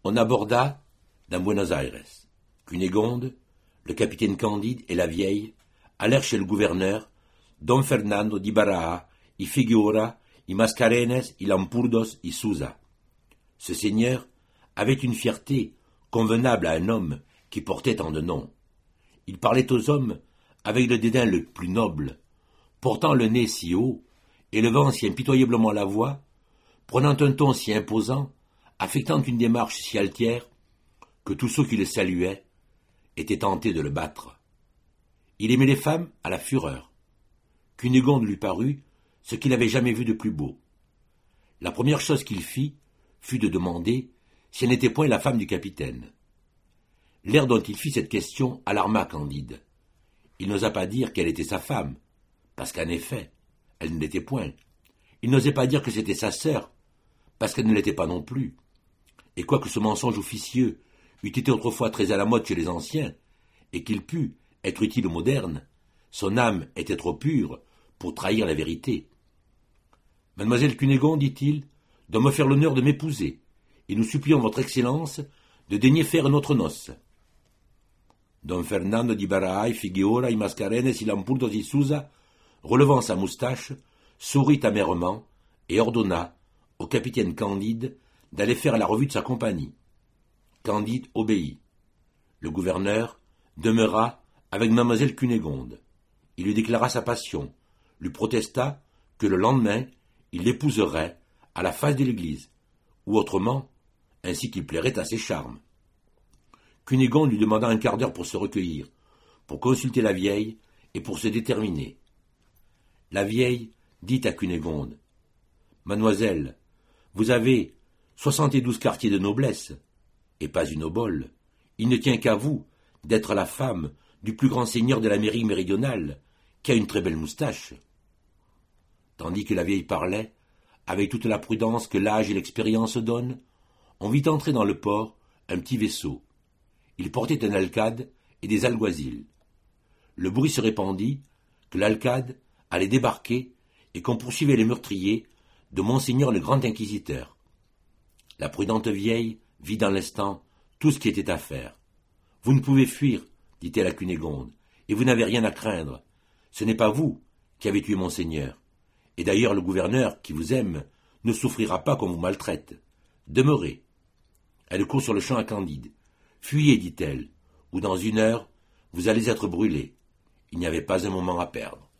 On aborda dans Buenos Aires. Cunégonde, le capitaine Candide et la vieille allèrent chez le gouverneur, Don Fernando d'Ibarra, y Figueora, y Mascarenes, y Lampurdos, y Souza. Ce seigneur avait une fierté convenable à un homme qui portait tant de noms. Il parlait aux hommes avec le dédain le plus noble, portant le nez si haut, élevant si impitoyablement la voix, prenant un ton si imposant, affectant une démarche si altière, que tous ceux qui le saluaient étaient tentés de le battre. Il aimait les femmes à la fureur. Cunégonde lui parut ce qu'il n'avait jamais vu de plus beau. La première chose qu'il fit fut de demander si elle n'était point la femme du capitaine. L'air dont il fit cette question alarma Candide. Il n'osa pas dire qu'elle était sa femme, parce qu'en effet, elle ne l'était point. Il n'osait pas dire que c'était sa sœur, parce qu'elle ne l'était pas non plus. Et quoique ce mensonge officieux eût été autrefois très à la mode chez les anciens, et qu'il pût être utile aux modernes, son âme était trop pure pour trahir la vérité. « Mademoiselle Cunégonde, dit-il, doit me faire l'honneur de m'épouser, et nous supplions votre Excellence de daigner faire notre noce. » Don Fernando d'Ibarra, y Figueora, y Mascarenes, y Lampurdos, y Souza, relevant sa moustache, sourit amèrement et ordonna au capitaine Candide d'aller faire la revue de sa compagnie. Candide obéit. Le gouverneur demeura avec mademoiselle Cunégonde. Il lui déclara sa passion, lui protesta que le lendemain, il l'épouserait à la face de l'église, ou autrement, ainsi qu'il plairait à ses charmes. Cunégonde lui demanda un quart d'heure pour se recueillir, pour consulter la vieille et pour se déterminer. La vieille dit à Cunégonde, « Mademoiselle, vous avez 72 quartiers de noblesse, et pas une obole. Il ne tient qu'à vous d'être la femme du plus grand seigneur de l'Amérique méridionale, qui a une très belle moustache. » Tandis que la vieille parlait, avec toute la prudence que l'âge et l'expérience donnent, on vit entrer dans le port un petit vaisseau. Il portait un alcade et des alguazils. Le bruit se répandit que l'alcade allait débarquer et qu'on poursuivait les meurtriers de Monseigneur le Grand Inquisiteur. La prudente vieille vit dans l'instant tout ce qui était à faire. « Vous ne pouvez fuir, dit-elle à Cunégonde, et vous n'avez rien à craindre. Ce n'est pas vous qui avez tué Monseigneur. Et d'ailleurs le gouverneur, qui vous aime, ne souffrira pas qu'on vous maltraite. Demeurez. » Elle court sur le champ à Candide. « Fuyez, dit-elle, ou dans 1 heure, vous allez être brûlé. » Il n'y avait pas un moment à perdre.